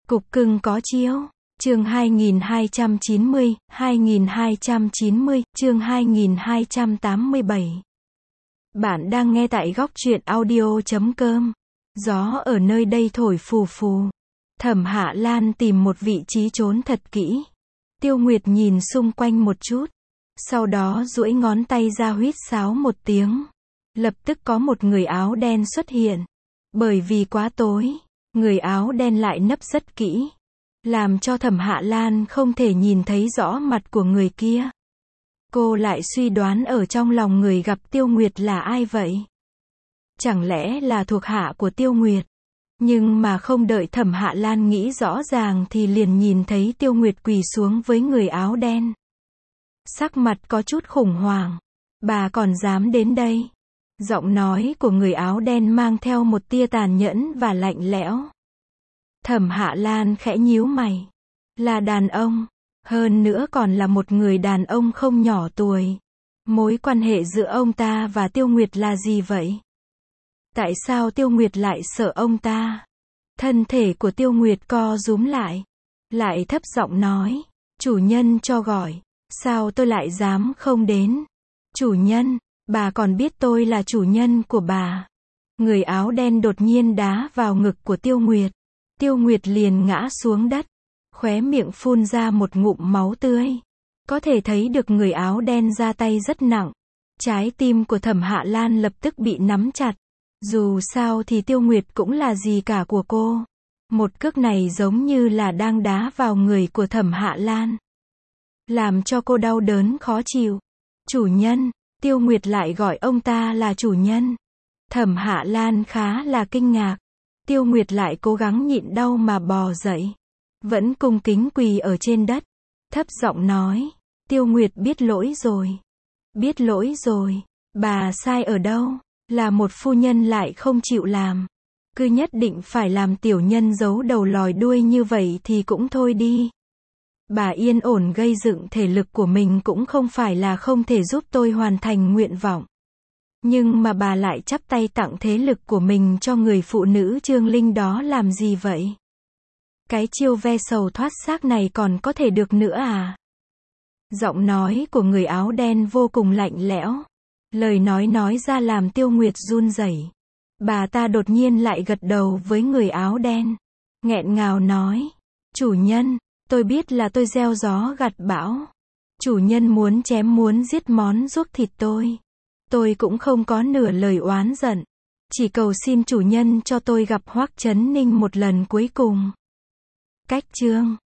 Cục cưng có chiếu. Chương 2290, chương 2287. Bạn đang nghe tại góc truyện audio.com. Gió ở nơi đây thổi phù phù. Thẩm Hạ Lan tìm một vị trí trốn thật kỹ. Tiêu Nguyệt nhìn xung quanh một chút. Sau đó duỗi ngón tay ra huýt sáo một tiếng. Lập tức có một người áo đen xuất hiện. Bởi vì quá tối, người áo đen lại nấp rất kỹ, làm cho Thẩm Hạ Lan không thể nhìn thấy rõ mặt của người kia. Cô lại suy đoán ở trong lòng người gặp Tiêu Nguyệt là ai vậy? Chẳng lẽ là thuộc hạ của Tiêu Nguyệt? Nhưng mà không đợi Thẩm Hạ Lan nghĩ rõ ràng thì liền nhìn thấy Tiêu Nguyệt quỳ xuống với người áo đen. Sắc mặt có chút khủng hoảng. Bà còn dám đến đây? Giọng nói của người áo đen mang theo một tia tàn nhẫn và lạnh lẽo. Thẩm Hạ Lan khẽ nhíu mày. Là đàn ông, hơn nữa còn là một người đàn ông không nhỏ tuổi. Mối quan hệ giữa ông ta và Tiêu Nguyệt là gì vậy? Tại sao Tiêu Nguyệt lại sợ ông ta? Thân thể của Tiêu Nguyệt co rúm lại thấp giọng nói, chủ nhân cho gọi, sao tôi lại dám không đến? Chủ nhân, bà còn biết tôi là chủ nhân của bà. Người áo đen đột nhiên đá vào ngực của Tiêu Nguyệt. Tiêu Nguyệt liền ngã xuống đất, khóe miệng phun ra một ngụm máu tươi. Có thể thấy được người áo đen ra tay rất nặng. Trái tim của Thẩm Hạ Lan lập tức bị nắm chặt. Dù sao thì Tiêu Nguyệt cũng là gì cả của cô. Một cước này giống như là đang đá vào người của Thẩm Hạ Lan, làm cho cô đau đớn khó chịu. Chủ nhân, Tiêu Nguyệt lại gọi ông ta là chủ nhân. Thẩm Hạ Lan khá là kinh ngạc. Tiêu Nguyệt lại cố gắng nhịn đau mà bò dậy. Vẫn cung kính quỳ ở trên đất. Thấp giọng nói, Tiêu Nguyệt biết lỗi rồi. Biết lỗi rồi. Bà sai ở đâu? Là một phu nhân lại không chịu làm. Cứ nhất định phải làm tiểu nhân giấu đầu lòi đuôi như vậy thì cũng thôi đi. Bà yên ổn gây dựng thể lực của mình cũng không phải là không thể giúp tôi hoàn thành nguyện vọng. Nhưng mà bà lại chắp tay tặng thế lực của mình cho người phụ nữ Trương Linh đó làm gì vậy? Cái chiêu ve sầu thoát xác này còn có thể được nữa à? Giọng nói của người áo đen vô cùng lạnh lẽo. Lời nói ra làm Tiêu Nguyệt run rẩy. Bà ta đột nhiên lại gật đầu với người áo đen. Nghẹn ngào nói, chủ nhân, tôi biết là tôi gieo gió gặt bão. Chủ nhân muốn chém muốn giết món ruốc thịt tôi cũng không có nửa lời oán giận. Chỉ cầu xin chủ nhân cho tôi gặp Hoắc Chấn Ninh một lần cuối cùng. Cách chương